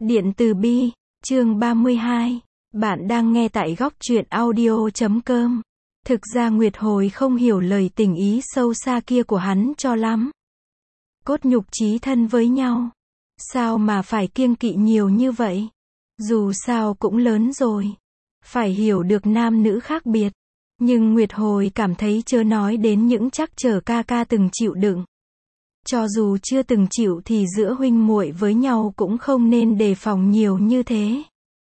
Điện từ Bi, chương 32. Bạn đang nghe tại góc truyện audio.com. Thực ra Nguyệt Hồi không hiểu lời tình ý sâu xa kia của hắn cho lắm. Cốt nhục chí thân với nhau. Sao mà phải kiêng kỵ nhiều như vậy? Dù sao cũng lớn rồi. Phải hiểu được nam nữ khác biệt. Nhưng Nguyệt Hồi cảm thấy chớ nói đến những trắc trở ca ca từng chịu đựng. Cho dù chưa từng chịu thì giữa huynh muội với nhau cũng không nên đề phòng nhiều như thế.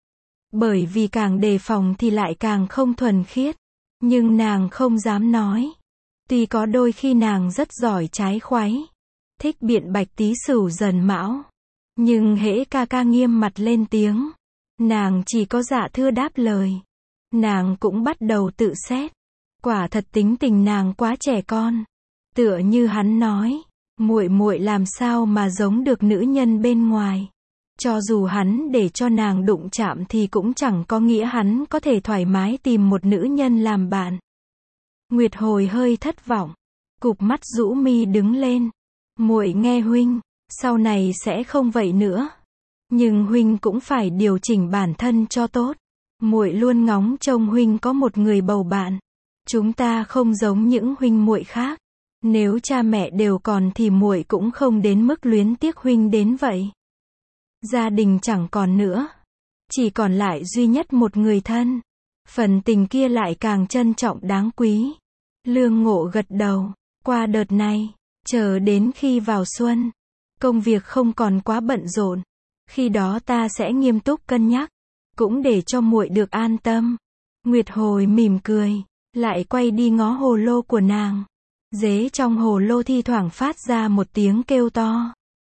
Bởi vì càng đề phòng thì lại càng không thuần khiết. Nhưng nàng không dám nói. Tuy có đôi khi nàng rất giỏi trái khoái. Thích biện bạch Tý Sửu Dần Mão. Nhưng hễ ca ca nghiêm mặt lên tiếng. Nàng chỉ có dạ thưa đáp lời. Nàng cũng bắt đầu tự xét. Quả thật tính tình nàng quá trẻ con. Tựa như hắn nói. Muội muội làm sao mà giống được nữ nhân bên ngoài. Cho dù hắn để cho nàng đụng chạm thì cũng chẳng có nghĩa hắn có thể thoải mái tìm một nữ nhân làm bạn. Nguyệt Hồi hơi thất vọng. Cụp mắt rũ mi đứng lên. Muội nghe huynh, sau này sẽ không vậy nữa. Nhưng huynh cũng phải điều chỉnh bản thân cho tốt. Muội luôn ngóng trông huynh có một người bầu bạn. Chúng ta không giống những huynh muội khác. Nếu cha mẹ đều còn thì muội cũng không đến mức luyến tiếc huynh đến vậy. Gia đình chẳng còn nữa. Chỉ còn lại duy nhất một người thân. Phần tình kia lại càng trân trọng đáng quý. Lương Ngộ gật đầu. Qua đợt này, chờ đến khi vào xuân, công việc không còn quá bận rộn. Khi đó ta sẽ nghiêm túc cân nhắc. Cũng để cho muội được an tâm. Nguyệt Hồi mỉm cười. Lại quay đi ngó hồ lô của nàng. Dế trong hồ lô thi thoảng phát ra một tiếng kêu to.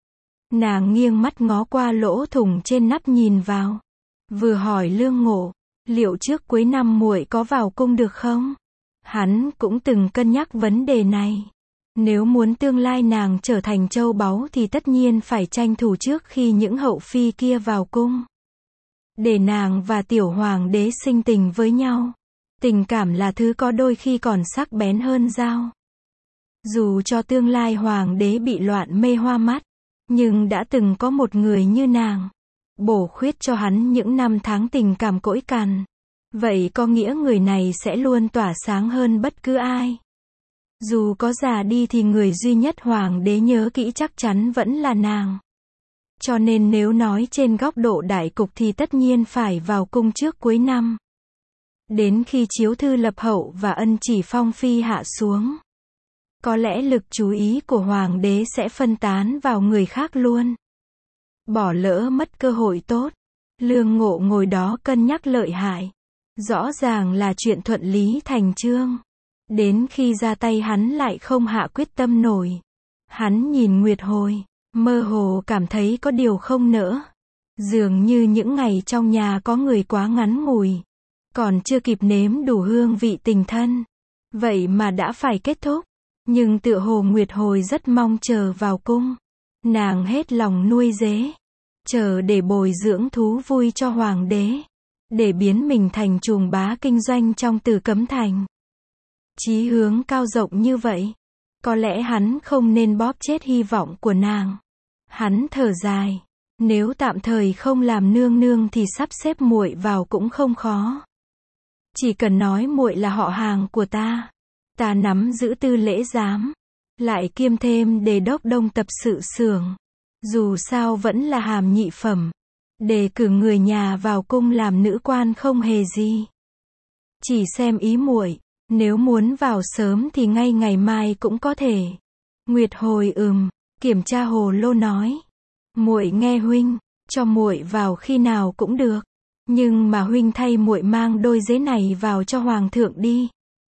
Nàng nghiêng mắt ngó qua lỗ thủng trên nắp nhìn vào. Vừa hỏi Lương Ngộ, liệu trước cuối năm muội có vào cung được không? Hắn cũng từng cân nhắc vấn đề này. Nếu muốn tương lai nàng trở thành châu báu thì tất nhiên phải tranh thủ trước khi những hậu phi kia vào cung. Để nàng và tiểu hoàng đế sinh tình với nhau. Tình cảm là thứ có đôi khi còn sắc bén hơn dao. Dù cho tương lai hoàng đế bị loạn mê hoa mắt, nhưng đã từng có một người như nàng, bổ khuyết cho hắn những năm tháng tình cảm cỗi cằn. Vậy có nghĩa người này sẽ luôn tỏa sáng hơn bất cứ ai. Dù có già đi thì người duy nhất hoàng đế nhớ kỹ chắc chắn vẫn là nàng. Cho nên nếu nói trên góc độ đại cục thì tất nhiên phải vào cung trước cuối năm. Đến khi chiếu thư lập hậu và ân chỉ phong phi hạ xuống, có lẽ lực chú ý của hoàng đế sẽ phân tán vào người khác luôn. Bỏ lỡ mất cơ hội tốt. Lương Ngộ ngồi đó cân nhắc lợi hại. Rõ ràng là chuyện thuận lý thành chương. Đến khi ra tay hắn lại không hạ quyết tâm nổi. Hắn nhìn Nguyệt Hồi, mơ hồ cảm thấy có điều không nỡ. Dường như những ngày trong nhà có người quá ngắn ngủi. Còn chưa kịp nếm đủ hương vị tình thân. Vậy mà đã phải kết thúc. Nhưng tựa hồ Nguyệt Hồi rất mong chờ vào cung. Nàng hết lòng nuôi dế. Chờ để bồi dưỡng thú vui cho hoàng đế. Để biến mình thành trùm bá kinh doanh trong Tử Cấm Thành. Chí hướng cao rộng như vậy. Có lẽ hắn không nên bóp chết hy vọng của nàng. Hắn thở dài. Nếu tạm thời không làm nương nương thì sắp xếp muội vào cũng không khó. Chỉ cần nói muội là họ hàng của ta. Ta nắm giữ tư lễ giám. Lại kiêm thêm đề đốc đông tập sự xưởng. Dù sao vẫn là hàm nhị phẩm. Đề cử người nhà vào cung làm nữ quan không hề gì. Chỉ xem ý muội. Nếu muốn vào sớm thì ngay ngày mai cũng có thể. Nguyệt Hồi kiểm tra hồ lô nói. Muội nghe huynh, cho muội vào khi nào cũng được. Nhưng mà huynh thay muội mang đôi dế này vào cho hoàng thượng đi.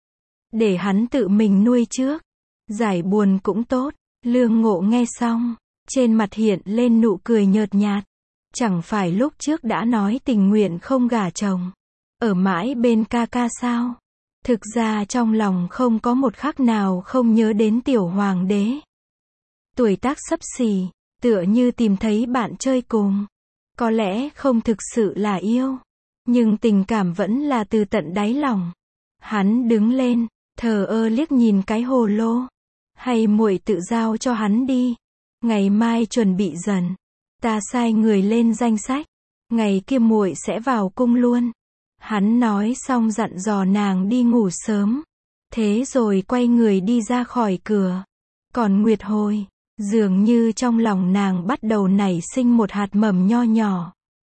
Để hắn tự mình nuôi trước. Giải buồn cũng tốt. Lương Ngộ nghe xong. Trên mặt hiện lên nụ cười nhợt nhạt. Chẳng phải lúc trước đã nói tình nguyện không gả chồng. Ở mãi bên ca ca sao? Thực ra trong lòng không có một khắc nào không nhớ đến tiểu hoàng đế. Tuổi tác xấp xỉ. Tựa như tìm thấy bạn chơi cùng. Có lẽ không thực sự là yêu. Nhưng tình cảm vẫn là từ tận đáy lòng. Hắn đứng lên. Thờ ơ liếc nhìn cái hồ lô. Hay muội tự giao cho hắn đi. Ngày mai chuẩn bị dần. Ta sai người lên danh sách, ngày kia muội sẽ vào cung luôn. Hắn nói xong dặn dò nàng đi ngủ sớm. Thế rồi quay người đi ra khỏi cửa. Còn Nguyệt Hồi, dường như trong lòng nàng bắt đầu nảy sinh một hạt mầm nho nhỏ.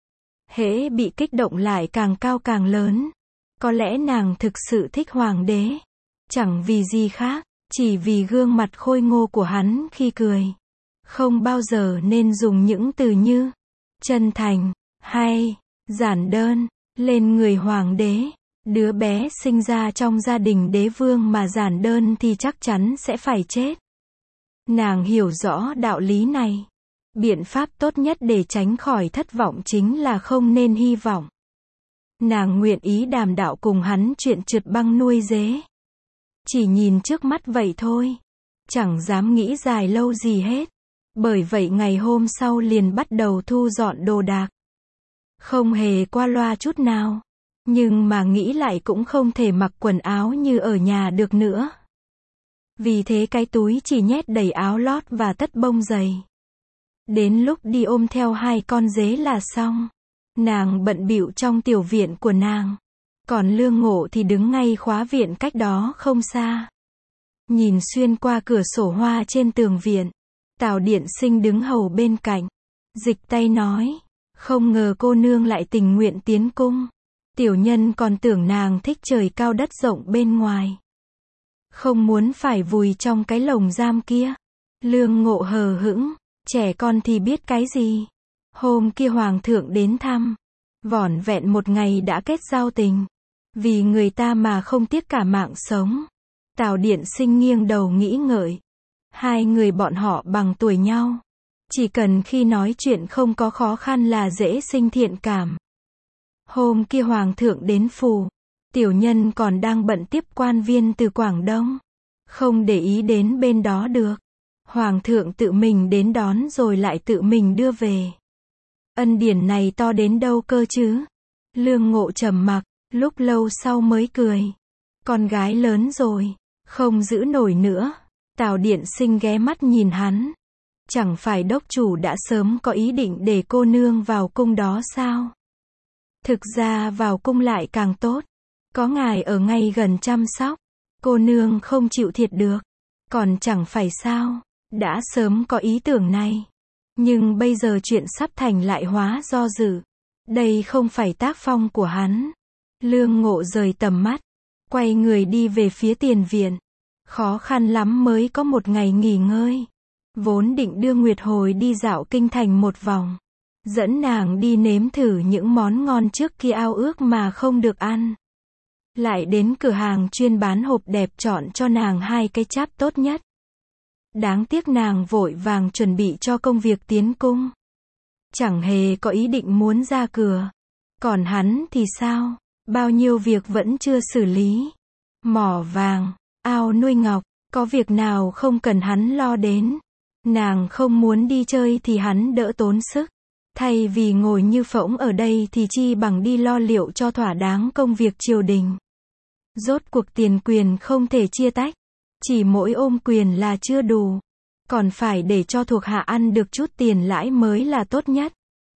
Hễ bị kích động lại càng cao càng lớn. Có lẽ nàng thực sự thích hoàng đế. Chẳng vì gì khác, chỉ vì gương mặt khôi ngô của hắn khi cười. Không bao giờ nên dùng những từ như chân thành, hay giản đơn, lên người hoàng đế. Đứa bé sinh ra trong gia đình đế vương mà giản đơn thì chắc chắn sẽ phải chết. Nàng hiểu rõ đạo lý này. Biện pháp tốt nhất để tránh khỏi thất vọng chính là không nên hy vọng. Nàng nguyện ý đàm đạo cùng hắn chuyện trượt băng nuôi dế. Chỉ nhìn trước mắt vậy thôi. Chẳng dám nghĩ dài lâu gì hết. Bởi vậy ngày hôm sau liền bắt đầu thu dọn đồ đạc. Không hề qua loa chút nào. Nhưng mà nghĩ lại cũng không thể mặc quần áo như ở nhà được nữa. Vì thế cái túi chỉ nhét đầy áo lót và tất bông giày. Đến lúc đi ôm theo 2 con dế là xong. Nàng bận bịu trong tiểu viện của nàng. Còn Lương Ngộ thì đứng ngay khóa viện cách đó không xa. Nhìn xuyên qua cửa sổ hoa trên tường viện. Tào Điện Sinh đứng hầu bên cạnh. Dịch tay nói. Không ngờ cô nương lại tình nguyện tiến cung. Tiểu nhân còn tưởng nàng thích trời cao đất rộng bên ngoài. Không muốn phải vùi trong cái lồng giam kia. Lương Ngộ hờ hững. Trẻ con thì biết cái gì. Hôm kia hoàng thượng đến thăm. Vỏn vẹn một ngày đã kết giao tình. Vì người ta mà không tiếc cả mạng sống. Tào Điện Sinh nghiêng đầu nghĩ ngợi. 2 người bọn họ bằng tuổi nhau. Chỉ cần khi nói chuyện không có khó khăn là dễ sinh thiện cảm. Hôm kia hoàng thượng đến phủ. Tiểu nhân còn đang bận tiếp quan viên từ Quảng Đông. Không để ý đến bên đó được. Hoàng thượng tự mình đến đón rồi lại tự mình đưa về. Ân điển này to đến đâu cơ chứ? Lương Ngộ trầm mặc, lúc lâu sau mới cười. Con gái lớn rồi, không giữ nổi nữa. Tào Điện Sinh ghé mắt nhìn hắn. Chẳng phải đốc chủ đã sớm có ý định để cô nương vào cung đó sao? Thực ra vào cung lại càng tốt. Có ngài ở ngay gần chăm sóc. Cô nương không chịu thiệt được. Còn chẳng phải sao? Đã sớm có ý tưởng này. Nhưng bây giờ chuyện sắp thành lại hóa do dự. Đây không phải tác phong của hắn. Lương Ngộ rời tầm mắt. Quay người đi về phía tiền viện. Khó khăn lắm mới có một ngày nghỉ ngơi. Vốn định đưa Nguyệt Hồi đi dạo kinh thành một vòng. Dẫn nàng đi nếm thử những món ngon trước kia ao ước mà không được ăn. Lại đến cửa hàng chuyên bán hộp đẹp chọn cho nàng 2 cái cháp tốt nhất. Đáng tiếc nàng vội vàng chuẩn bị cho công việc tiến cung. Chẳng hề có ý định muốn ra cửa. Còn hắn thì sao? Bao nhiêu việc vẫn chưa xử lý. Mỏ vàng, ao nuôi ngọc, có việc nào không cần hắn lo đến. Nàng không muốn đi chơi thì hắn đỡ tốn sức. Thay vì ngồi như phỗng ở đây thì chi bằng đi lo liệu cho thỏa đáng công việc triều đình. Rốt cuộc tiền quyền không thể chia tách. Chỉ mỗi ôm quyền là chưa đủ. Còn phải để cho thuộc hạ ăn được chút tiền lãi mới là tốt nhất.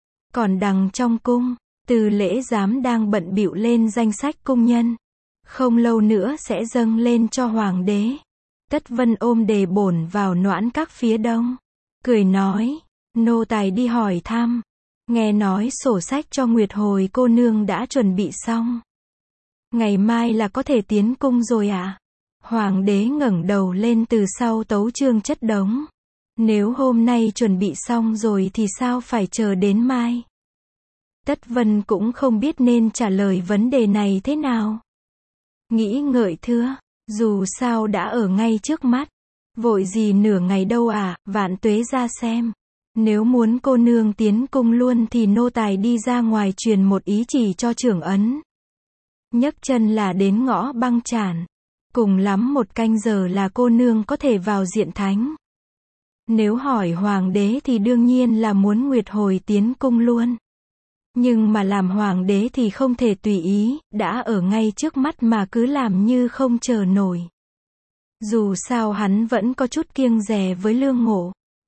Còn đằng trong cung, Từ Lễ Giám đang bận bịu lên danh sách cung nhân. Không lâu nữa sẽ dâng lên cho hoàng đế. Tất Vân ôm đề bổn vào Noãn Các phía đông. Cười nói, nô tài đi hỏi thăm. Nghe nói sổ sách cho Nguyệt Hồi cô nương đã chuẩn bị xong. Ngày mai là có thể tiến cung rồi ạ. Hoàng đế ngẩng đầu lên từ sau tấu chương chất đống. Nếu hôm nay chuẩn bị xong rồi thì sao phải chờ đến mai? Tất Vân cũng không biết nên trả lời vấn đề này thế nào. Nghĩ ngợi thưa, dù sao đã ở ngay trước mắt. Vội gì nửa ngày đâu à, Vạn Tuế ra xem. Nếu muốn cô nương tiến cung luôn thì nô tài đi ra ngoài truyền một ý chỉ cho trưởng ấn. Nhấc chân là đến ngõ Băng Tràn. Cùng lắm 1 canh giờ là cô nương có thể vào diện thánh. Nếu hỏi hoàng đế thì đương nhiên là muốn Nguyệt Hồi tiến cung luôn. Nhưng mà làm hoàng đế thì không thể tùy ý, đã ở ngay trước mắt mà cứ làm như không chờ nổi. Dù sao hắn vẫn có chút kiêng dè với Lương Ngộ.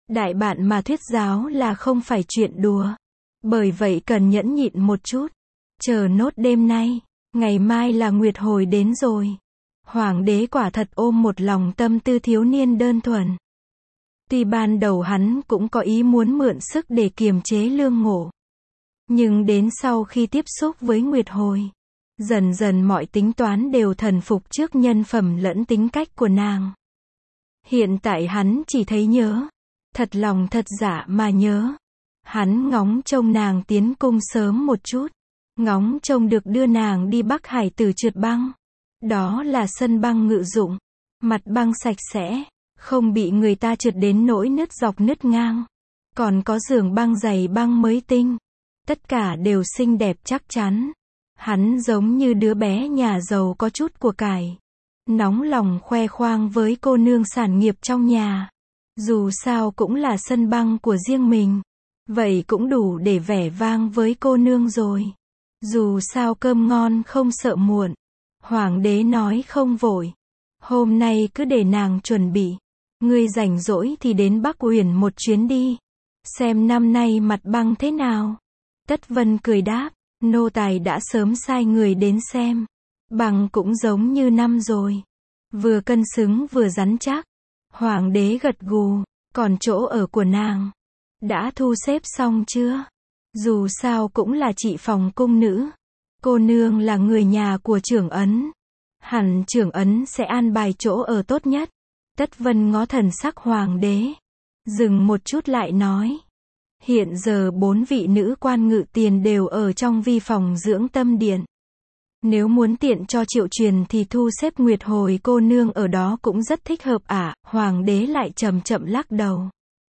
Đại bạn mà thuyết giáo là không phải chuyện đùa. Bởi vậy cần nhẫn nhịn một chút. Chờ nốt đêm nay, ngày mai là nguyệt hồi đến rồi. Hoàng đế quả thật ôm một lòng tâm tư thiếu niên đơn thuần. Tuy ban đầu hắn cũng có ý muốn mượn sức để kiềm chế Lương Ngộ. Nhưng đến sau khi tiếp xúc với nguyệt hồi, dần dần mọi tính toán đều thần phục trước nhân phẩm lẫn tính cách của nàng. Hiện tại hắn chỉ thấy nhớ. Thật lòng thật dạ mà nhớ. Hắn ngóng trông nàng tiến cung sớm một chút. Ngóng trông được đưa nàng đi Bắc Hải Tử trượt băng. Đó là sân băng ngự dụng. Mặt băng sạch sẽ. Không bị người ta trượt đến nỗi nứt dọc nứt ngang. Còn có giường băng dày băng mới tinh. Tất cả đều xinh đẹp chắc chắn. Hắn giống như đứa bé nhà giàu có chút của cải. Nóng lòng khoe khoang với cô nương sản nghiệp trong nhà. Dù sao cũng là sân băng của riêng mình. Vậy cũng đủ để vẻ vang với cô nương rồi. Dù sao cơm ngon không sợ muộn. Hoàng đế nói không vội. Hôm nay cứ để nàng chuẩn bị. Ngươi rảnh rỗi thì đến Bắc Uyển một chuyến đi. Xem năm nay mặt băng thế nào. Tất Vân cười đáp. Nô tài đã sớm sai người đến xem. Băng cũng giống như năm rồi. Vừa cân xứng vừa rắn chắc. Hoàng đế gật gù. Còn chỗ ở của nàng đã thu xếp xong chưa? Dù sao cũng là chị phòng cung nữ. Cô nương là người nhà của trưởng ấn. Hẳn trưởng ấn sẽ an bài chỗ ở tốt nhất. Tất Vân ngó thần sắc hoàng đế. Dừng một chút lại nói. Hiện giờ 4 vị nữ quan ngự tiền đều ở trong vi phòng dưỡng tâm điện. Nếu muốn tiện cho Triệu Truyền thì thu xếp nguyệt hồi cô nương ở đó cũng rất thích hợp ạ. Hoàng đế lại chậm chậm lắc đầu.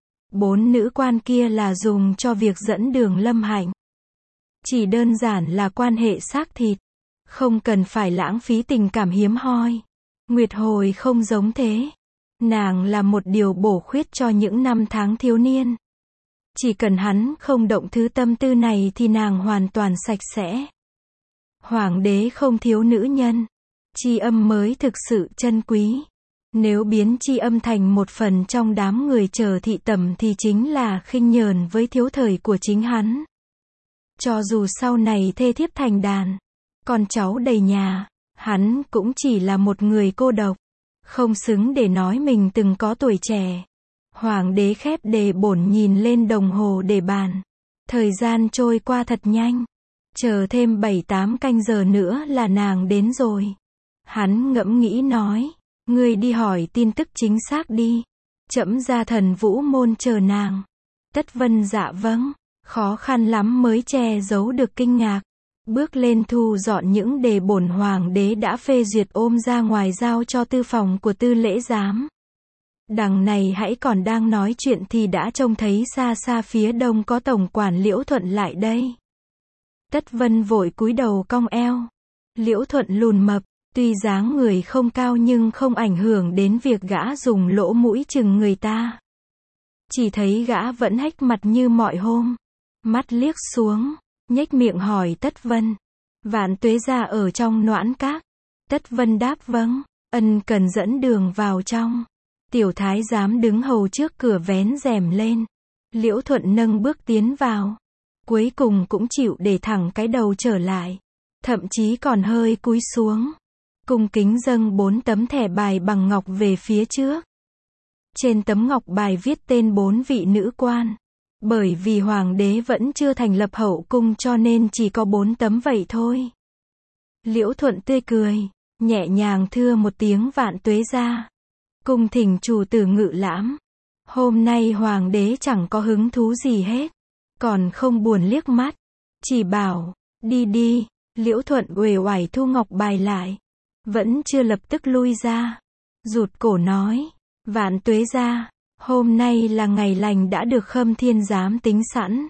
4 nữ quan kia là dùng cho việc dẫn đường Lâm Hạnh. Chỉ đơn giản là quan hệ xác thịt. Không cần phải lãng phí tình cảm hiếm hoi. Nguyệt hồi không giống thế. Nàng là một điều bổ khuyết cho những năm tháng thiếu niên. Chỉ cần hắn không động thứ tâm tư này thì nàng hoàn toàn sạch sẽ. Hoàng đế không thiếu nữ nhân. Tri âm mới thực sự chân quý. Nếu biến tri âm thành một phần trong đám người chờ thị tẩm thì chính là khinh nhờn với thiếu thời của chính hắn. Cho dù sau này thê thiếp thành đàn, con cháu đầy nhà, hắn cũng chỉ là một người cô độc. Không xứng để nói mình từng có tuổi trẻ. Hoàng đế khép đề bổn nhìn lên đồng hồ để bàn. Thời gian trôi qua thật nhanh. Chờ thêm 7-8 canh giờ nữa là nàng đến rồi. Hắn ngẫm nghĩ nói. Ngươi đi hỏi tin tức chính xác đi. Trẫm ra Thần Vũ môn chờ nàng. Tất Vân dạ vâng. Khó khăn lắm mới che giấu được kinh ngạc. Bước lên thu dọn những đề bổn hoàng đế đã phê duyệt ôm ra ngoài giao cho tư phòng của tư lễ giám. Đằng này hãy còn đang nói chuyện thì đã trông thấy xa xa phía đông có tổng quản Liễu Thuận lại đây. Tất Vân vội cúi đầu cong eo. Liễu Thuận lùn mập, tuy dáng người không cao nhưng không ảnh hưởng đến việc gã dùng lỗ mũi chừng người ta. Chỉ thấy gã vẫn hách mặt như mọi hôm. Mắt liếc xuống, nhếch miệng hỏi Tất Vân. Vạn Tuế gia ở trong Noãn Các. Tất Vân đáp vâng, ân cần dẫn đường vào trong. Tiểu thái giám đứng hầu trước cửa vén rèm lên. Liễu Thuận nâng bước tiến vào. Cuối cùng cũng chịu để thẳng cái đầu trở lại. Thậm chí còn hơi cúi xuống. Cung kính dâng 4 tấm thẻ bài bằng ngọc về phía trước. Trên tấm ngọc bài viết tên 4 vị nữ quan. Bởi vì hoàng đế vẫn chưa thành lập hậu cung cho nên chỉ có 4 tấm vậy thôi. Liễu Thuận tươi cười, nhẹ nhàng thưa một tiếng Vạn Tuế gia. Cung thỉnh chủ tử ngự lãm. Hôm nay hoàng đế chẳng có hứng thú gì hết. Còn không buồn liếc mắt. Chỉ bảo, đi đi. Liễu Thuận uể oải thu ngọc bài lại. Vẫn chưa lập tức lui ra. Rụt cổ nói. Vạn Tuế gia, hôm nay là ngày lành đã được Khâm Thiên giám tính sẵn.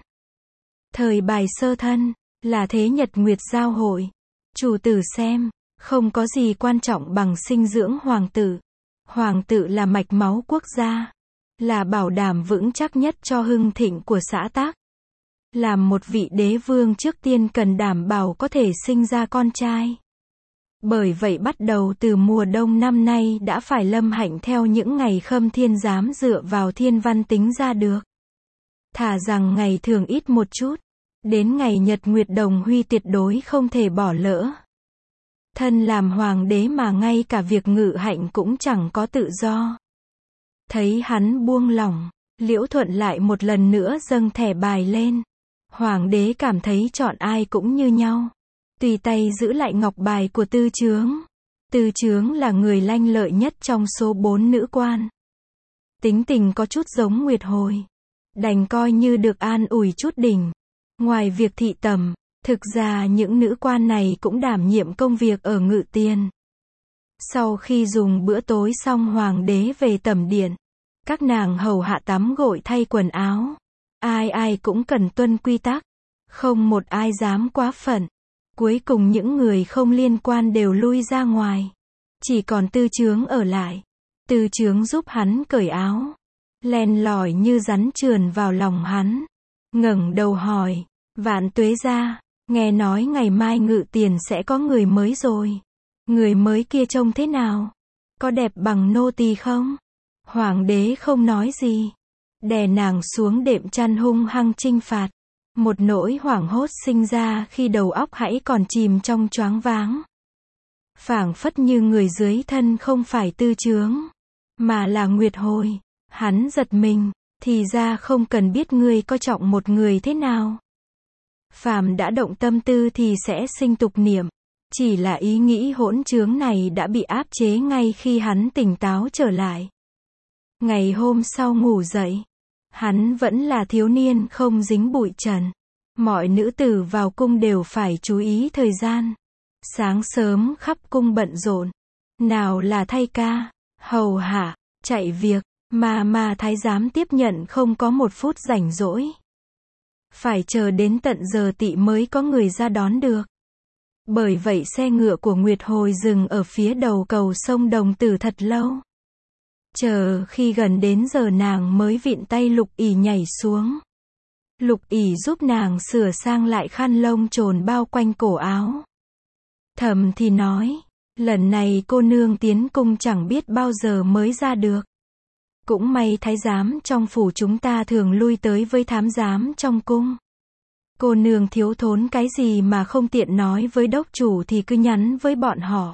Thời bài sơ thân, là thế nhật nguyệt giao hội. Chủ tử xem, không có gì quan trọng bằng sinh dưỡng hoàng tử. Hoàng tử là mạch máu quốc gia. Là bảo đảm vững chắc nhất cho hưng thịnh của xã tắc. Làm một vị đế vương trước tiên cần đảm bảo có thể sinh ra con trai. Bởi vậy bắt đầu từ mùa đông năm nay đã phải Lâm Hạnh theo những ngày Khâm Thiên dám dựa vào thiên văn tính ra được. Thà rằng ngày thường ít một chút, đến ngày nhật nguyệt đồng huy tuyệt đối không thể bỏ lỡ. Thân làm hoàng đế mà ngay cả việc ngự hạnh cũng chẳng có tự do. Thấy hắn buông lỏng, Liễu Thuận lại một lần nữa dâng thẻ bài lên. Hoàng đế cảm thấy chọn ai cũng như nhau. Tùy tay giữ lại ngọc bài của Tư Chướng. Tư Chướng là người lanh lợi nhất trong số 4 nữ quan. Tính tình có chút giống Nguyệt Hồi. Đành coi như được an ủi chút đỉnh. Ngoài việc thị tầm, thực ra những nữ quan này cũng đảm nhiệm công việc ở ngự tiền. Sau khi dùng bữa tối xong hoàng đế về tẩm điện. Các nàng hầu hạ tắm gội thay quần áo. Ai ai cũng cần tuân quy tắc. Không một ai dám quá phận. Cuối cùng những người không liên quan đều lui ra ngoài. Chỉ còn Tư Chướng ở lại. Tư Chướng giúp hắn cởi áo. Len lỏi như rắn trườn vào lòng hắn. Ngẩng đầu hỏi. Vạn Tuế gia, nghe nói ngày mai ngự tiền sẽ có người mới rồi. Người mới kia trông thế nào? Có đẹp bằng nô tỳ không? Hoàng đế không nói gì. Đè nàng xuống đệm chăn hung hăng chinh phạt. Một nỗi hoảng hốt sinh ra khi đầu óc hãy còn chìm trong choáng váng. Phảng phất như người dưới thân không phải Tư Chướng, mà là Nguyệt Hồi. Hắn giật mình, thì ra không cần biết ngươi có trọng một người thế nào. Phàm đã động tâm tư thì sẽ sinh tục niệm. Chỉ là ý nghĩ hỗn trướng này đã bị áp chế ngay khi hắn tỉnh táo trở lại. Ngày hôm sau ngủ dậy, hắn vẫn là thiếu niên không dính bụi trần. Mọi nữ tử vào cung đều phải chú ý thời gian. Sáng sớm khắp cung bận rộn. Nào là thay ca, hầu hạ, chạy việc, mà thái giám tiếp nhận không có một phút rảnh rỗi. Phải chờ đến tận giờ tỵ mới có người ra đón được. Bởi vậy xe ngựa của Nguyệt Hồi dừng ở phía đầu cầu sông Đồng Tử thật lâu. Chờ khi gần đến giờ nàng mới vịn tay Lục ỷ nhảy xuống. Lục ỷ giúp nàng sửa sang lại khăn lông trồn bao quanh cổ áo. Thầm thì nói, lần này cô nương tiến cung chẳng biết bao giờ mới ra được. Cũng may thái giám trong phủ chúng ta thường lui tới với thám giám trong cung. Cô nương thiếu thốn cái gì mà không tiện nói với đốc chủ thì cứ nhắn với bọn họ.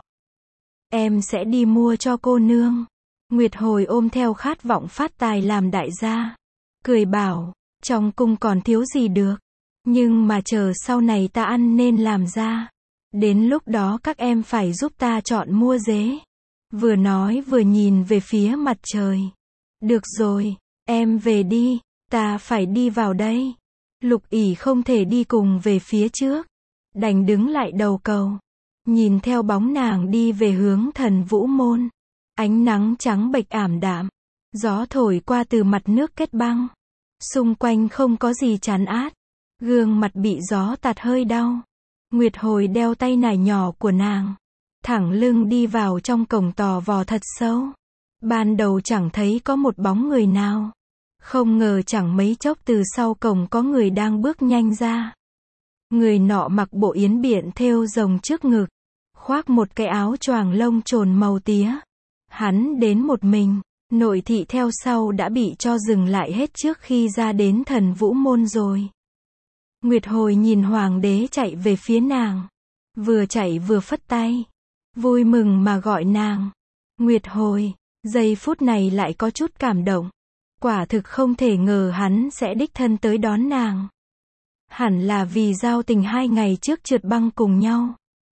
Em sẽ đi mua cho cô nương. Nguyệt Hồi ôm theo khát vọng phát tài làm đại gia. Cười bảo, trong cung còn thiếu gì được. Nhưng mà chờ sau này ta ăn nên làm ra. Đến lúc đó các em phải giúp ta chọn mua dế. Vừa nói vừa nhìn về phía mặt trời. Được rồi, em về đi, ta phải đi vào đây. Lục ỷ không thể đi cùng về phía trước. Đành đứng lại đầu cầu. Nhìn theo bóng nàng đi về hướng Thần Vũ Môn. Ánh nắng trắng bệch ảm đạm. Gió thổi qua từ mặt nước kết băng. Xung quanh không có gì chán át. Gương mặt bị gió tạt hơi đau. Nguyệt Hồi đeo tay nải nhỏ của nàng. Thẳng lưng đi vào trong cổng tò vò thật sâu. Ban đầu chẳng thấy có một bóng người nào. Không ngờ chẳng mấy chốc từ sau cổng có người đang bước nhanh ra. Người nọ mặc bộ yến biện thêu rồng trước ngực. Khoác một cái áo choàng lông trồn màu tía. Hắn đến một mình. Nội thị theo sau đã bị cho dừng lại hết trước khi ra đến Thần Vũ Môn rồi. Nguyệt Hồi nhìn hoàng đế chạy về phía nàng. Vừa chạy vừa phất tay. Vui mừng mà gọi nàng. Nguyệt Hồi, giây phút này lại có chút cảm động. Quả thực không thể ngờ hắn sẽ đích thân tới đón nàng. Hẳn là vì giao tình 2 ngày trước trượt băng cùng nhau.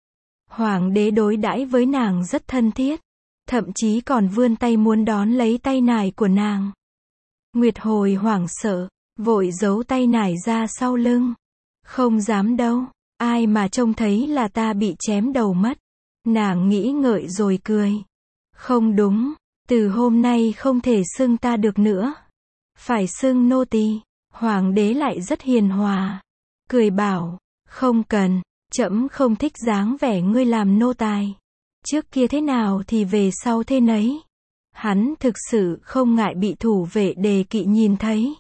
Hoàng đế đối đãi với nàng rất thân thiết. Thậm chí còn vươn tay muốn đón lấy tay nải của nàng. Nguyệt Hồi hoảng sợ, vội giấu tay nải ra sau lưng. Không dám đâu, ai mà trông thấy là ta bị chém đầu mất. Nàng nghĩ ngợi rồi cười. Không đúng, từ hôm nay không thể xưng ta được nữa. Phải xưng nô tỳ. Hoàng đế lại rất hiền hòa. Cười bảo, không cần, trẫm không thích dáng vẻ ngươi làm nô tài. Trước kia thế nào thì về sau thế nấy. Hắn thực sự không ngại bị thủ vệ đề kỵ nhìn thấy.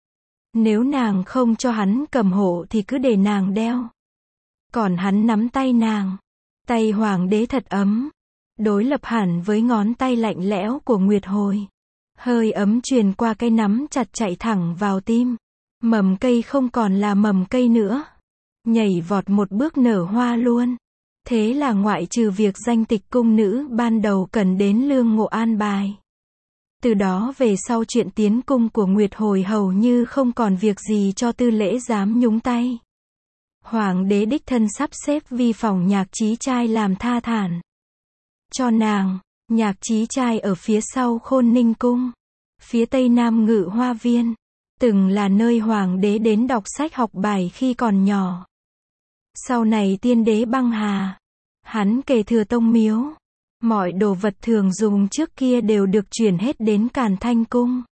Nếu nàng không cho hắn cầm hộ thì cứ để nàng đeo. Còn hắn nắm tay nàng. Tay hoàng đế thật ấm, đối lập hẳn với ngón tay lạnh lẽo của Nguyệt Hồi. Hơi ấm truyền qua cái nắm chặt chạy thẳng vào tim. Mầm cây không còn là mầm cây nữa. Nhảy vọt một bước nở hoa luôn. Thế là ngoại trừ việc danh tịch cung nữ ban đầu cần đến Lương Ngộ an bài. Từ đó về sau chuyện tiến cung của Nguyệt Hồi hầu như không còn việc gì cho tư lễ dám nhúng tay. Hoàng đế đích thân sắp xếp vi phòng Nhạc Chí Trai làm tha thản cho nàng. Nhạc Chí Trai ở phía sau Khôn Ninh cung, phía tây nam Ngự Hoa viên, từng là nơi hoàng đế đến đọc sách học bài khi còn nhỏ. Sau này tiên đế băng hà, hắn kế thừa tông miếu. Mọi đồ vật thường dùng trước kia đều được chuyển hết đến Càn Thanh cung.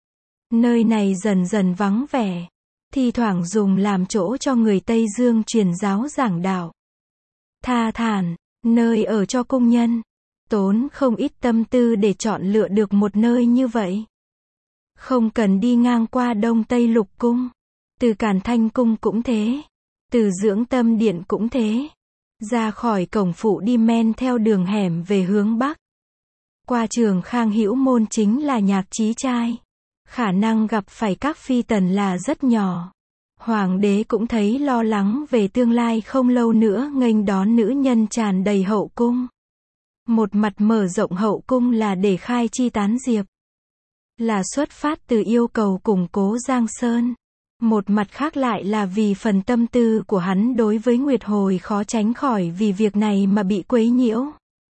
Nơi này dần dần vắng vẻ, thi thoảng dùng làm chỗ cho người Tây Dương truyền giáo giảng đạo. Tha thản, nơi ở cho cung nhân, tốn không ít tâm tư để chọn lựa được một nơi như vậy. Không cần đi ngang qua Đông Tây Lục cung, từ Càn Thanh cung cũng thế, từ Dưỡng Tâm điện cũng thế. Ra khỏi cổng phụ đi men theo đường hẻm về hướng Bắc. Qua Trường Khang Hữu môn chính là Nhạc Chí Trai. Khả năng gặp phải các phi tần là rất nhỏ. Hoàng đế cũng thấy lo lắng về tương lai không lâu nữa nghênh đón nữ nhân tràn đầy hậu cung. Một mặt mở rộng hậu cung là để khai chi tán diệp, là xuất phát từ yêu cầu củng cố Giang Sơn. Một mặt khác lại là vì phần tâm tư của hắn đối với Nguyệt Hồi khó tránh khỏi vì việc này mà bị quấy nhiễu.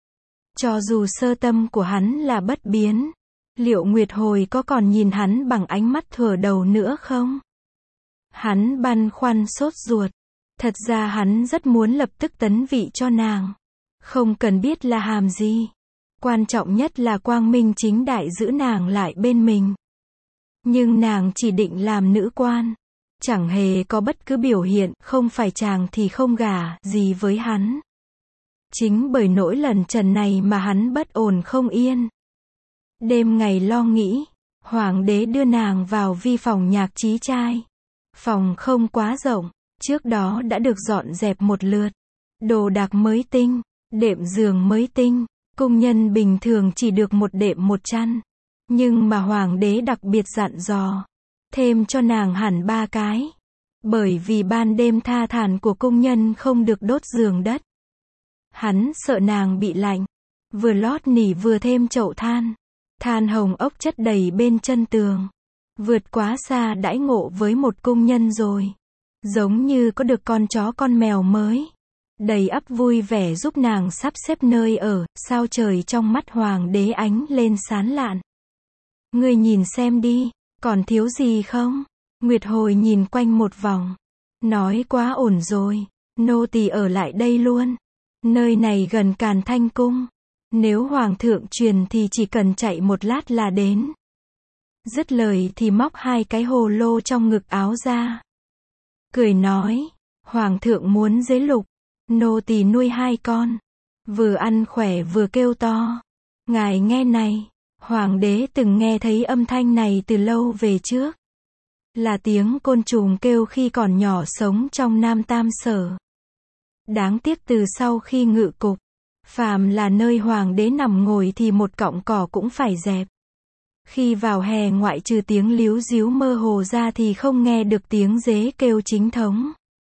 Cho dù sơ tâm của hắn là bất biến, liệu Nguyệt Hồi có còn nhìn hắn bằng ánh mắt thuở đầu nữa không? Hắn băn khoăn sốt ruột. Thật ra hắn rất muốn lập tức tấn vị cho nàng. Không cần biết là hàm gì. Quan trọng nhất là quang minh chính đại giữ nàng lại bên mình. Nhưng nàng chỉ định làm nữ quan. Chẳng hề có bất cứ biểu hiện, không phải chàng thì không gả, gì với hắn. Chính bởi nỗi lần trần này mà hắn bất ổn không yên. Đêm ngày lo nghĩ, hoàng đế đưa nàng vào vi phòng Nhạc Chí Trai. Phòng không quá rộng, trước đó đã được dọn dẹp một lượt. Đồ đạc mới tinh, đệm giường mới tinh, cung nhân bình thường chỉ được một đệm một chăn. Nhưng mà hoàng đế đặc biệt dặn dò, thêm cho nàng hẳn 3 cái. Bởi vì ban đêm tha thản của cung nhân không được đốt giường đất. Hắn sợ nàng bị lạnh. Vừa lót nỉ vừa thêm chậu than. Than hồng ốc chất đầy bên chân tường. Vượt quá xa đãi ngộ với một cung nhân rồi. Giống như có được con chó con mèo mới. Đầy ắp vui vẻ giúp nàng sắp xếp nơi ở. Sao trời trong mắt hoàng đế ánh lên sáng lạn. Ngươi nhìn xem đi, còn thiếu gì không? Nguyệt Hồi nhìn quanh một vòng. Nói quá ổn rồi. Nô tỳ ở lại đây luôn. Nơi này gần Càn Thanh cung. Nếu hoàng thượng truyền thì chỉ cần chạy một lát là đến. Dứt lời thì móc 2 cái hồ lô trong ngực áo ra. Cười nói, hoàng thượng muốn dế lục. Nô tỳ nuôi 2 con. Vừa ăn khỏe vừa kêu to. Ngài nghe này. Hoàng đế từng nghe thấy âm thanh này từ lâu về trước. Là tiếng côn trùng kêu khi còn nhỏ sống trong Nam Tam Sở. Đáng tiếc từ sau khi ngự cục, phàm là nơi hoàng đế nằm ngồi thì một cọng cỏ cũng phải dẹp. Khi vào hè ngoại trừ tiếng líu ríu mơ hồ ra thì không nghe được tiếng dế kêu chính thống.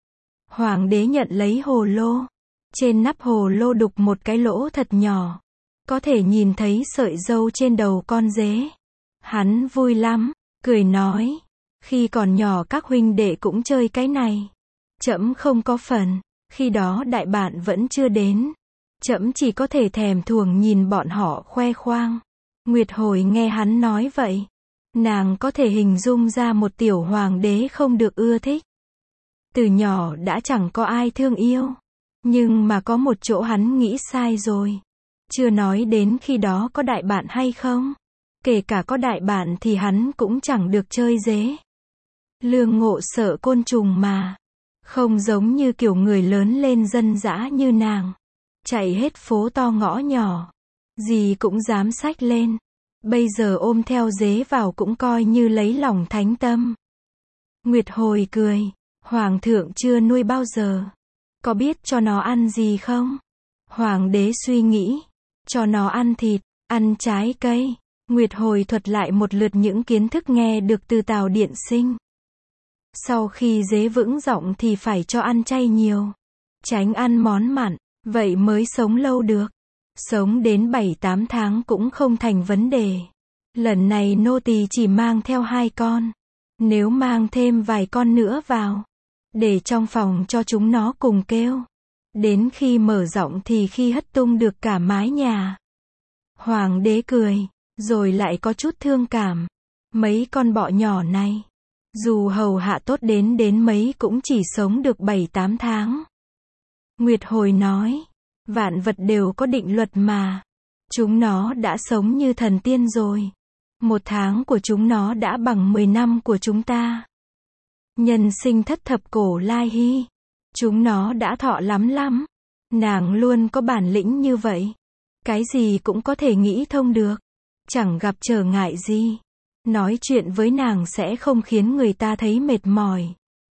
Hoàng đế nhận lấy hồ lô. Trên nắp hồ lô đục một cái lỗ thật nhỏ. Có thể nhìn thấy sợi râu trên đầu con dế. Hắn vui lắm, cười nói. Khi còn nhỏ các huynh đệ cũng chơi cái này. Trẫm không có phần. Khi đó đại bạn vẫn chưa đến. Trẫm chỉ có thể thèm thuồng nhìn bọn họ khoe khoang. Nguyệt Hồi nghe hắn nói vậy. Nàng có thể hình dung ra một tiểu hoàng đế không được ưa thích. Từ nhỏ đã chẳng có ai thương yêu. Nhưng mà có một chỗ hắn nghĩ sai rồi. Chưa nói đến khi đó có đại bạn hay không. Kể cả có đại bạn thì hắn cũng chẳng được chơi dế. Lương Ngộ sợ côn trùng mà. Không giống như kiểu người lớn lên dân dã như nàng. Chạy hết phố to ngõ nhỏ. Gì cũng dám xách lên. Bây giờ ôm theo dế vào cũng coi như lấy lòng thánh tâm. Nguyệt Hồi cười. Hoàng thượng chưa nuôi bao giờ. Có biết cho nó ăn gì không? Hoàng đế suy nghĩ, cho nó ăn thịt, ăn trái cây. Nguyệt Hồi thuật lại một lượt những kiến thức nghe được từ Tào Điện Sinh. Sau khi dế vững giọng thì phải cho ăn chay nhiều, tránh ăn món mặn, vậy mới sống lâu được. Sống đến 7-8 tháng cũng không thành vấn đề. Lần này nô tỳ chỉ mang theo 2 con. Nếu mang thêm vài con nữa vào, để trong phòng cho chúng nó cùng kêu. Đến khi mở giọng thì khi hất tung được cả mái nhà. Hoàng đế cười, rồi lại có chút thương cảm. Mấy con bọ nhỏ này, dù hầu hạ tốt đến mấy cũng chỉ sống được 7-8 tháng. Nguyệt Hồi nói, vạn vật đều có định luật mà. Chúng nó đã sống như thần tiên rồi. 1 tháng của chúng nó đã bằng 10 năm của chúng ta. Nhân sinh thất thập cổ lai hy. Chúng nó đã thọ lắm. Nàng luôn có bản lĩnh như vậy. Cái gì cũng có thể nghĩ thông được. Chẳng gặp trở ngại gì. Nói chuyện với nàng sẽ không khiến người ta thấy mệt mỏi.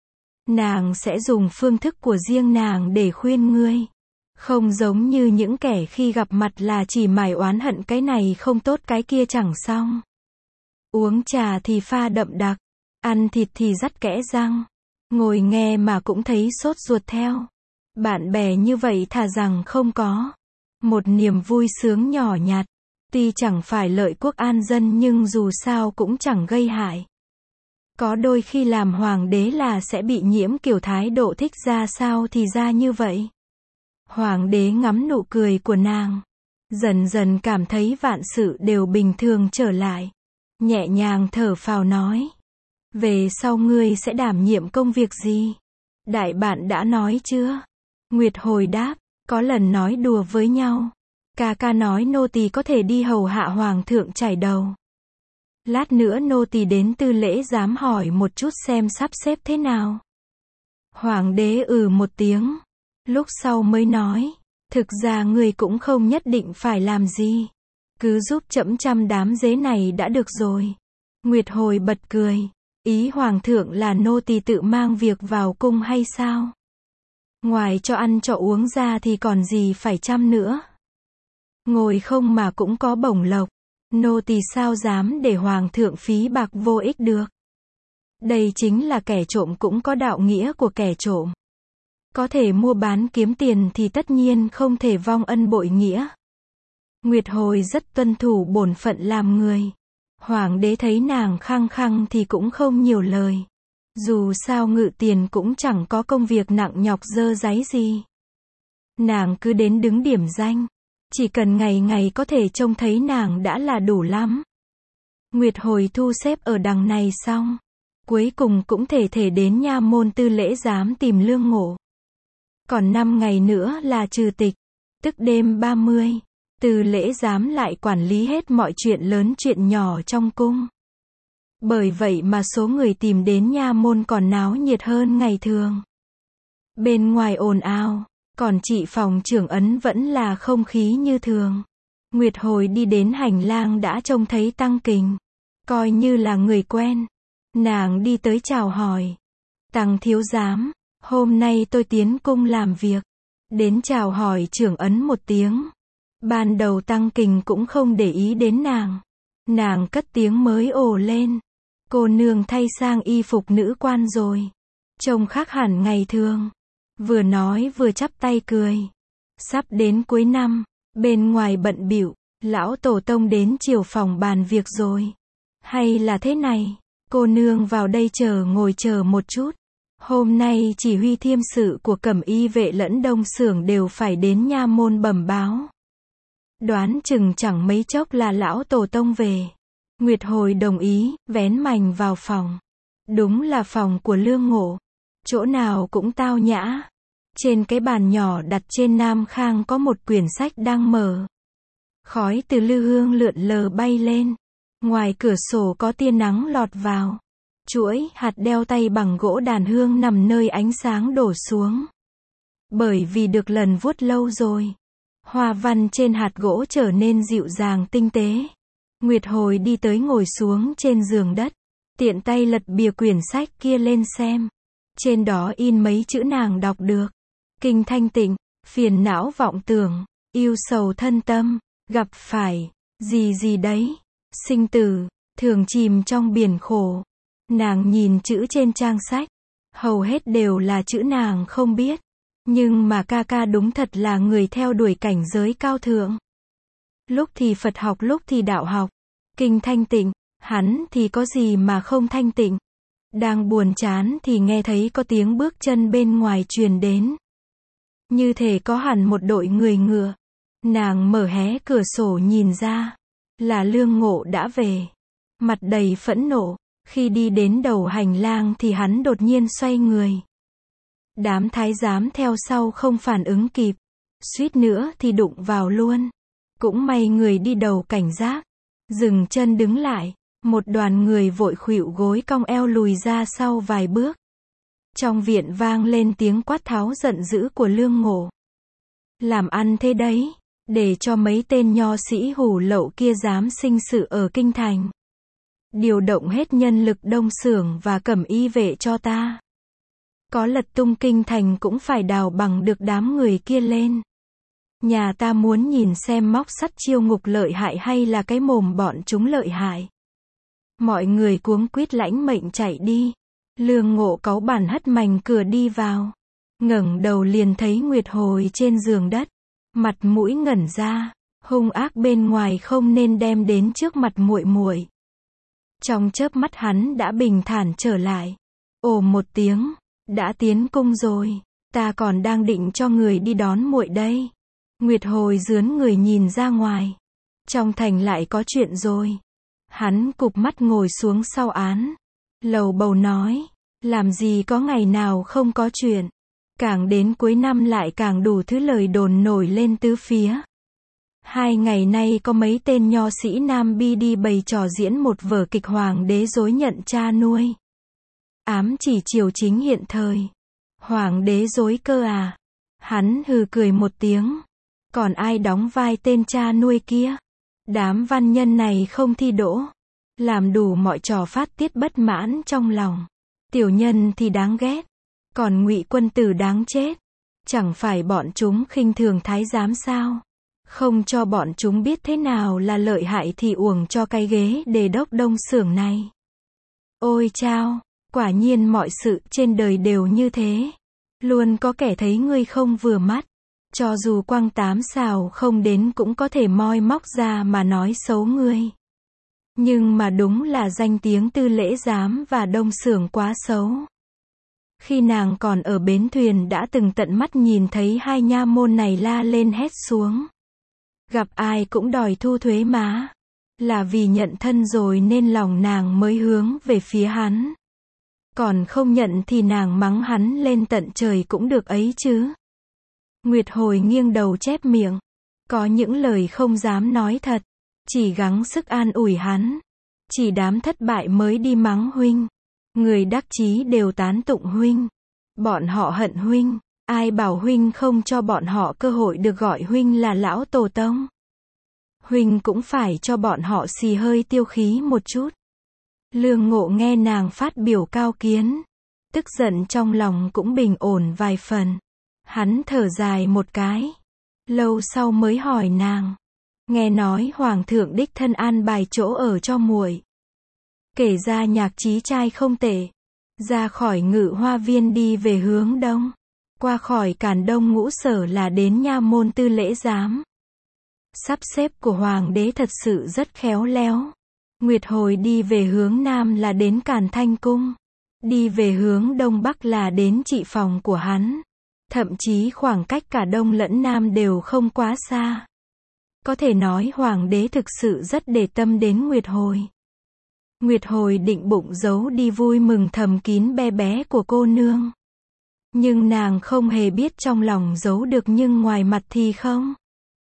Nàng sẽ dùng phương thức của riêng nàng để khuyên ngươi. Không giống như những kẻ khi gặp mặt là chỉ mải oán hận cái này không tốt cái kia chẳng xong. Uống trà thì pha đậm đặc. Ăn thịt thì dắt kẽ răng. Ngồi nghe mà cũng thấy sốt ruột theo. Bạn bè như vậy thà rằng không có. Một niềm vui sướng nhỏ nhặt. Tuy chẳng phải lợi quốc an dân nhưng dù sao cũng chẳng gây hại. Có đôi khi làm hoàng đế là sẽ bị nhiễm kiểu thái độ thích ra sao thì ra như vậy. Hoàng đế ngắm nụ cười của nàng. Dần dần cảm thấy vạn sự đều bình thường trở lại. Nhẹ nhàng thở phào nói. Về sau ngươi sẽ đảm nhiệm công việc gì? Đại bạn đã nói chưa? Nguyệt Hồi đáp, có lần nói đùa với nhau. Ca ca nói nô tỳ có thể đi hầu hạ hoàng thượng chải đầu. Lát nữa nô tỳ đến tư lễ giám hỏi một chút xem sắp xếp thế nào. Hoàng đế một tiếng. Lúc sau mới nói, thực ra ngươi cũng không nhất định phải làm gì. Cứ giúp trẫm chăm đám dế này đã được rồi. Nguyệt Hồi bật cười. Ý hoàng thượng là nô tỳ tự mang việc vào cung hay sao? Ngoài cho ăn cho uống ra thì còn gì phải chăm nữa. Ngồi không mà cũng có bổng lộc. Nô tỳ sao dám để hoàng thượng phí bạc vô ích được. Đây chính là kẻ trộm cũng có đạo nghĩa của kẻ trộm. Có thể mua bán kiếm tiền thì tất nhiên không thể vong ân bội nghĩa. Nguyệt Hồi rất tuân thủ bổn phận làm người. Hoàng đế thấy nàng khăng khăng thì cũng không nhiều lời. Dù sao Ngự Tiền cũng chẳng có công việc nặng nhọc dơ dáy gì. Nàng cứ đến đứng điểm danh. Chỉ cần ngày ngày có thể trông thấy nàng đã là đủ lắm. Nguyệt Hồi thu xếp ở đằng này xong. Cuối cùng cũng thể đến nha môn tư lễ giám tìm Lương Ngộ. Còn 5 ngày nữa là trừ tịch. Tức đêm 30. Tư lễ giám lại quản lý hết mọi chuyện lớn chuyện nhỏ trong cung. Bởi vậy mà số người tìm đến nha môn còn náo nhiệt hơn ngày thường. Bên ngoài ồn ào, còn chị phòng trưởng ấn vẫn là không khí như thường. Nguyệt Hồi đi đến hành lang đã trông thấy Tăng Kình. Coi như là người quen. Nàng đi tới chào hỏi. Tăng thiếu giám, hôm nay tôi tiến cung làm việc. Đến chào hỏi trưởng ấn một tiếng. Ban đầu Tăng Kình cũng không để ý đến nàng. Nàng cất tiếng mới ồ lên. Cô nương thay sang y phục nữ quan rồi. Trông khác hẳn ngày thường. Vừa nói vừa chắp tay cười. Sắp đến cuối năm, bên ngoài bận bịu, lão tổ tông đến chiều phòng bàn việc rồi. Hay là thế này, cô nương vào đây ngồi chờ một chút. Hôm nay chỉ huy thiêm sự của Cẩm Y vệ lẫn Đông Xưởng đều phải đến nha môn bẩm báo. Đoán chừng chẳng mấy chốc là lão tổ tông về. Nguyệt Hồi đồng ý, vén mành vào phòng. Đúng là phòng của Lương Ngộ. Chỗ nào cũng tao nhã. Trên cái bàn nhỏ đặt trên nam khang có một quyển sách đang mở. Khói từ lư hương lượn lờ bay lên. Ngoài cửa sổ có tia nắng lọt vào. Chuỗi hạt đeo tay bằng gỗ đàn hương nằm nơi ánh sáng đổ xuống. Bởi vì được lần vuốt lâu rồi. Hoa văn trên hạt gỗ trở nên dịu dàng tinh tế. Nguyệt Hồi đi tới ngồi xuống trên giường đất. Tiện tay lật bìa quyển sách kia lên xem. Trên đó in mấy chữ nàng đọc được. Kinh thanh tịnh, phiền não vọng tưởng, ưu sầu thân tâm, gặp phải gì gì đấy, sinh tử, thường chìm trong biển khổ. Nàng nhìn chữ trên trang sách, hầu hết đều là chữ nàng không biết. Nhưng mà ca ca đúng thật là người theo đuổi cảnh giới cao thượng. Lúc thì Phật học, lúc thì đạo học, kinh thanh tịnh, hắn thì có gì mà không thanh tịnh. Đang buồn chán thì nghe thấy có tiếng bước chân bên ngoài truyền đến. Như thể có hẳn một đội người ngựa. Nàng mở hé cửa sổ nhìn ra, là Lương Ngộ đã về. Mặt đầy phẫn nộ, khi đi đến đầu hành lang thì hắn đột nhiên xoay người. Đám thái giám theo sau không phản ứng kịp, suýt nữa thì đụng vào luôn. Cũng may người đi đầu cảnh giác, dừng chân đứng lại, một đoàn người vội khuỵu gối cong eo lùi ra sau vài bước. Trong viện vang lên tiếng quát tháo giận dữ của Lương Ngộ. Làm ăn thế đấy, để cho mấy tên nho sĩ hủ lậu kia dám sinh sự ở kinh thành. Điều động hết nhân lực đông xưởng và cẩm y vệ cho ta. Có lật tung kinh thành cũng phải đào bằng được đám người kia lên. Nhà ta muốn nhìn xem móc sắt chiêu ngục lợi hại hay là cái mồm bọn chúng lợi hại. Mọi người cuống quýt lãnh mệnh chạy đi. Lương Ngộ cáu bản hất mành cửa đi vào. Ngẩng đầu liền thấy Nguyệt Hồi trên giường đất. Mặt mũi ngẩn ra, hung ác bên ngoài không nên đem đến trước mặt muội muội. Trong chớp mắt hắn đã bình thản trở lại. Ồ một tiếng, đã tiến cung rồi, ta còn đang định cho người đi đón muội đây. Nguyệt Hồi dướn người nhìn ra ngoài. Trong thành lại có chuyện rồi. Hắn cụp mắt ngồi xuống sau án. Lầu bầu nói, làm gì có ngày nào không có chuyện. Càng đến cuối năm lại càng đủ thứ lời đồn nổi lên tứ phía. 2 ngày nay có mấy tên nho sĩ Nam Bi đi bày trò diễn một vở kịch hoàng đế dối nhận cha nuôi. Ám chỉ triều chính hiện thời. Hoàng đế dối cơ à? Hắn hừ cười một tiếng. Còn ai đóng vai tên cha nuôi kia? Đám văn nhân này không thi đỗ. Làm đủ mọi trò phát tiết bất mãn trong lòng. Tiểu nhân thì đáng ghét. Còn Ngụy quân tử đáng chết. Chẳng phải bọn chúng khinh thường thái giám sao? Không cho bọn chúng biết thế nào là lợi hại thì uổng cho cái ghế đề đốc đông xưởng này. Ôi chao, quả nhiên mọi sự trên đời đều như thế. Luôn có kẻ thấy ngươi không vừa mắt. Cho dù quăng 8 sào không đến cũng có thể moi móc ra mà nói xấu ngươi. Nhưng mà đúng là danh tiếng Tư Lễ Giám và đông xưởng quá xấu. Khi nàng còn ở bến thuyền đã từng tận mắt nhìn thấy hai nha môn này la lên hét xuống. Gặp ai cũng đòi thu thuế má. Là vì nhận thân rồi nên lòng nàng mới hướng về phía hắn. Còn không nhận thì nàng mắng hắn lên tận trời cũng được ấy chứ. Nguyệt Hồi nghiêng đầu chép miệng. Có những lời không dám nói thật. Chỉ gắng sức an ủi hắn. Chỉ đám thất bại mới đi mắng huynh. Người đắc chí đều tán tụng huynh. Bọn họ hận huynh. Ai bảo huynh không cho bọn họ cơ hội được gọi huynh là lão tổ tông. Huynh cũng phải cho bọn họ xì hơi tiêu khí một chút. Lương Ngộ nghe nàng phát biểu cao kiến. Tức giận trong lòng cũng bình ổn vài phần. Hắn thở dài một cái. Lâu sau mới hỏi nàng. Nghe nói hoàng thượng đích thân an bài chỗ ở cho muội. Kể ra nhạc trí trai không tệ. Ra khỏi Ngự Hoa Viên đi về hướng đông. Qua khỏi Càn Đông Ngũ Sở là đến nha môn Tư Lễ Giám. Sắp xếp của hoàng đế thật sự rất khéo léo. Nguyệt Hồi đi về hướng nam là đến Càn Thanh Cung. Đi về hướng đông bắc là đến trị phòng của hắn. Thậm chí khoảng cách cả đông lẫn nam đều không quá xa. Có thể nói hoàng đế thực sự rất để tâm đến Nguyệt Hồi. Nguyệt Hồi định bụng giấu đi vui mừng thầm kín be bé của cô nương. Nhưng nàng không hề biết trong lòng giấu được nhưng ngoài mặt thì không.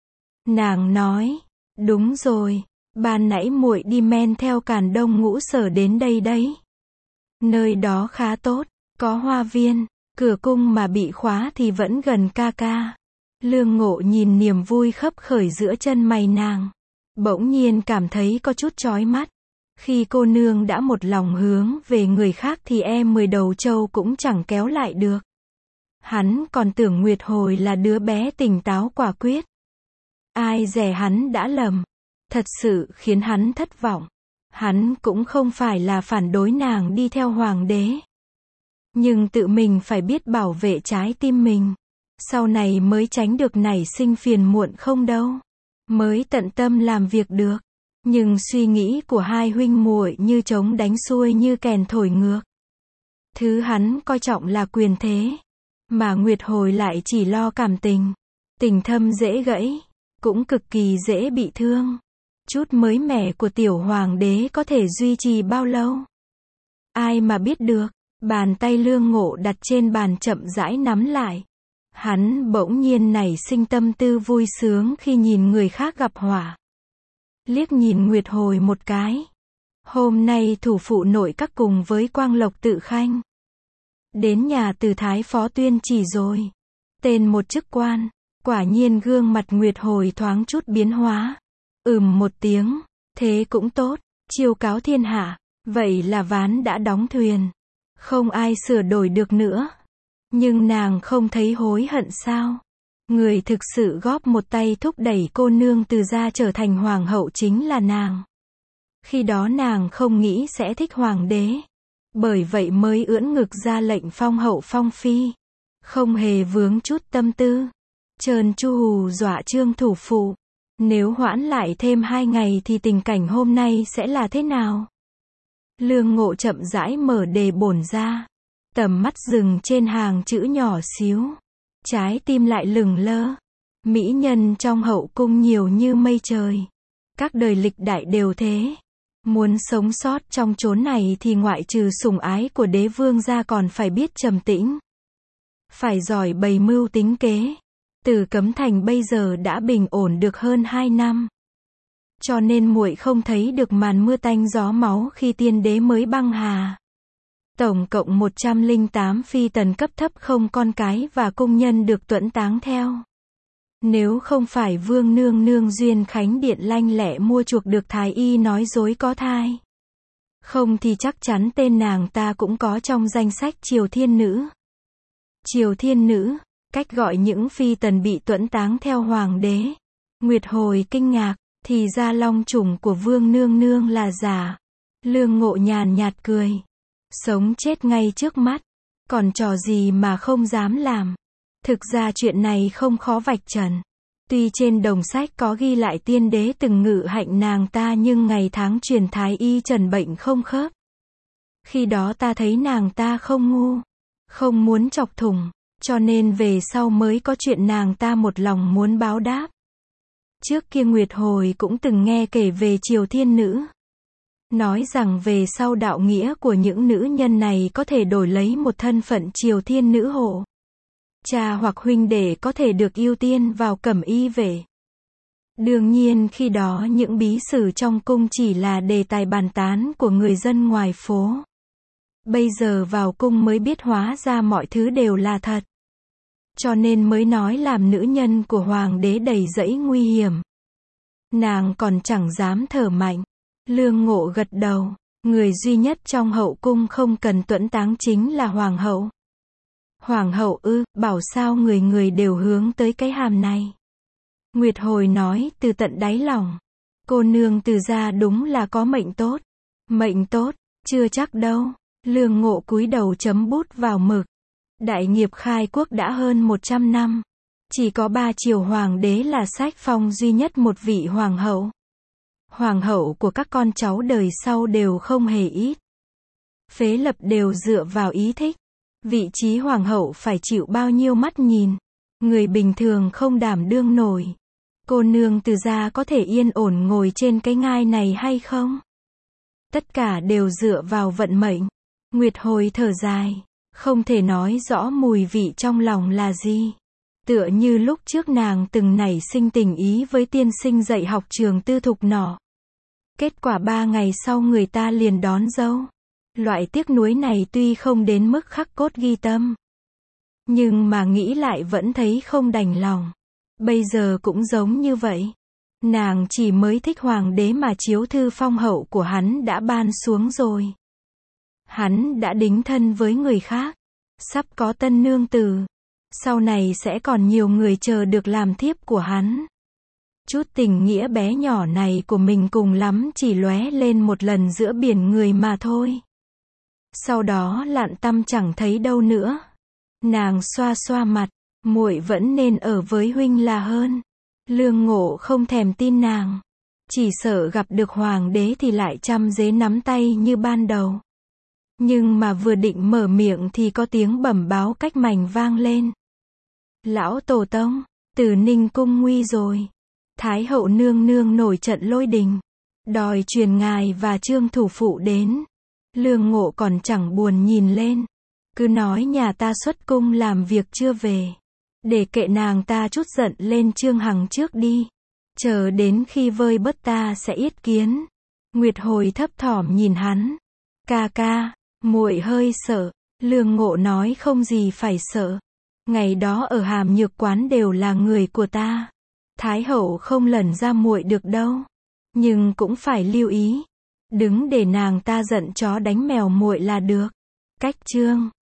Nàng nói, đúng rồi, ban nãy muội đi men theo Càn Đông Ngũ Sở đến đây đấy. Nơi đó khá tốt, có hoa viên, cửa cung mà bị khóa thì vẫn gần ca ca. Lương Ngộ nhìn niềm vui khấp khởi giữa chân mày nàng. Bỗng nhiên cảm thấy có chút chói mắt. Khi cô nương đã một lòng hướng về người khác thì 10 đầu trâu cũng chẳng kéo lại được. Hắn còn tưởng Nguyệt Hồi là đứa bé tỉnh táo quả quyết. Ai dè hắn đã lầm. Thật sự khiến hắn thất vọng. Hắn cũng không phải là phản đối nàng đi theo hoàng đế. Nhưng tự mình phải biết bảo vệ trái tim mình. Sau này mới tránh được nảy sinh phiền muộn không đâu. Mới tận tâm làm việc được. Nhưng suy nghĩ của hai huynh muội như trống đánh xuôi như kèn thổi ngược. Thứ hắn coi trọng là quyền thế. Mà Nguyệt Hồi lại chỉ lo cảm tình. Tình thâm dễ gãy. Cũng cực kỳ dễ bị thương. Chút mới mẻ của tiểu hoàng đế có thể duy trì bao lâu? Ai mà biết được. Bàn tay Lương Ngộ đặt trên bàn chậm rãi nắm lại. Hắn bỗng nhiên nảy sinh tâm tư vui sướng khi nhìn người khác gặp họa. Liếc nhìn Nguyệt Hồi một cái. Hôm nay thủ phụ nội các cùng với Quang Lộc Tự Khanh. Đến nhà từ Thái Phó Tuyên Chỉ rồi. Tên một chức quan. Quả nhiên gương mặt Nguyệt Hồi thoáng chút biến hóa. Một tiếng. Thế cũng tốt. Chiêu cáo thiên hạ. Vậy là ván đã đóng thuyền. Không ai sửa đổi được nữa. Nhưng nàng không thấy hối hận sao? Người thực sự góp một tay thúc đẩy cô nương Từ gia trở thành hoàng hậu chính là nàng. Khi đó nàng không nghĩ sẽ thích hoàng đế. Bởi vậy mới ưỡn ngực ra lệnh phong hậu phong phi. Không hề vướng chút tâm tư. Trơn tru hù dọa Trương thủ phụ. Nếu hoãn lại thêm 2 ngày thì tình cảnh hôm nay sẽ là thế nào? Lương Ngộ chậm rãi mở đề bổn ra. Tầm mắt dừng trên hàng chữ nhỏ xíu. Trái tim lại lửng lơ. Mỹ nhân trong hậu cung nhiều như mây trời. Các đời lịch đại đều thế. Muốn sống sót trong chốn này thì ngoại trừ sủng ái của đế vương ra còn phải biết trầm tĩnh. Phải giỏi bày mưu tính kế. Từ Cấm Thành bây giờ đã bình ổn được hơn 2 năm. Cho nên muội không thấy được màn mưa tanh gió máu khi tiên đế mới băng hà. Tổng cộng 108 phi tần cấp thấp không con cái và cung nhân được tuẫn táng theo. Nếu không phải vương nương nương duyên khánh điện lanh lẹ mua chuộc được thái y nói dối có thai. Không thì chắc chắn tên nàng ta cũng có trong danh sách Triều Thiên Nữ. Triều Thiên Nữ, cách gọi những phi tần bị tuẫn táng theo hoàng đế. Nguyệt Hồi kinh ngạc, thì ra long chủng của vương nương nương là giả. Lương Ngộ nhàn nhạt cười. Sống chết ngay trước mắt. Còn trò gì mà không dám làm. Thực ra chuyện này không khó vạch trần. Tuy trên đồng sách có ghi lại tiên đế từng ngự hạnh nàng ta nhưng ngày tháng truyền thái y trần bệnh không khớp. Khi đó ta thấy nàng ta không ngu. Không muốn chọc thủng. Cho nên về sau mới có chuyện nàng ta một lòng muốn báo đáp. Trước kia Nguyệt Hồi cũng từng nghe kể về Triều Thiên Nữ. Nói rằng về sau đạo nghĩa của những nữ nhân này có thể đổi lấy một thân phận Triều Thiên Nữ hộ. Cha hoặc huynh đệ có thể được ưu tiên vào cẩm y vệ. Đương nhiên khi đó những bí sử trong cung chỉ là đề tài bàn tán của người dân ngoài phố. Bây giờ vào cung mới biết hóa ra mọi thứ đều là thật. Cho nên mới nói làm nữ nhân của hoàng đế đầy rẫy nguy hiểm. Nàng còn chẳng dám thở mạnh. Lương Ngộ gật đầu. Người duy nhất trong hậu cung không cần tuẫn táng chính là hoàng hậu. Hoàng hậu ư, bảo sao người người đều hướng tới cái hàm này. Nguyệt Hồi nói từ tận đáy lòng. Cô nương Từ gia đúng là có mệnh tốt. Mệnh tốt, chưa chắc đâu. Lương Ngộ cúi đầu chấm bút vào mực. Đại nghiệp khai quốc đã hơn 100 năm. Chỉ có 3 triều hoàng đế là sách phong duy nhất một vị hoàng hậu. Hoàng hậu của các con cháu đời sau đều không hề ít. Phế lập đều dựa vào ý thích. Vị trí hoàng hậu phải chịu bao nhiêu mắt nhìn. Người bình thường không đảm đương nổi. Cô nương Từ gia có thể yên ổn ngồi trên cái ngai này hay không? Tất cả đều dựa vào vận mệnh. Nguyệt Hồi thở dài. Không thể nói rõ mùi vị trong lòng là gì. Tựa như lúc trước nàng từng nảy sinh tình ý với tiên sinh dạy học trường tư thục nọ. Kết quả 3 ngày sau người ta liền đón dâu. Loại tiếc nuối này tuy không đến mức khắc cốt ghi tâm. Nhưng mà nghĩ lại vẫn thấy không đành lòng. Bây giờ cũng giống như vậy. Nàng chỉ mới thích hoàng đế mà chiếu thư phong hậu của hắn đã ban xuống rồi. Hắn đã đính thân với người khác. Sắp có tân nương tử. Sau này sẽ còn nhiều người chờ được làm thiếp của hắn. Chút tình nghĩa bé nhỏ này của mình cùng lắm chỉ lóe lên một lần giữa biển người mà thôi. Sau đó lặn tăm chẳng thấy đâu nữa. Nàng xoa xoa mặt, muội vẫn nên ở với huynh là hơn. Lương Ngộ không thèm tin nàng. Chỉ sợ gặp được hoàng đế thì lại trăm dế nắm tay như ban đầu. Nhưng mà vừa định mở miệng thì có tiếng bẩm báo cách mảnh vang lên. Lão Tổ Tông, Từ Ninh cung nguy rồi. Thái hậu nương nương nổi trận lôi đình. Đòi truyền ngài và Trương thủ phụ đến. Lương Ngộ còn chẳng buồn nhìn lên. Cứ nói nhà ta xuất cung làm việc chưa về. Để kệ nàng ta chút giận lên Trương Hằng trước đi. Chờ đến khi vơi bớt ta sẽ yết kiến. Nguyệt Hồi thấp thỏm nhìn hắn. Ca ca, muội hơi sợ. Lương Ngộ nói không gì phải sợ. Ngày đó ở Hàm Nhược quán đều là người của ta. Thái hậu không lẩn ra muội được đâu. Nhưng cũng phải lưu ý. Đừng để nàng ta giận chó đánh mèo muội là được. Cách chương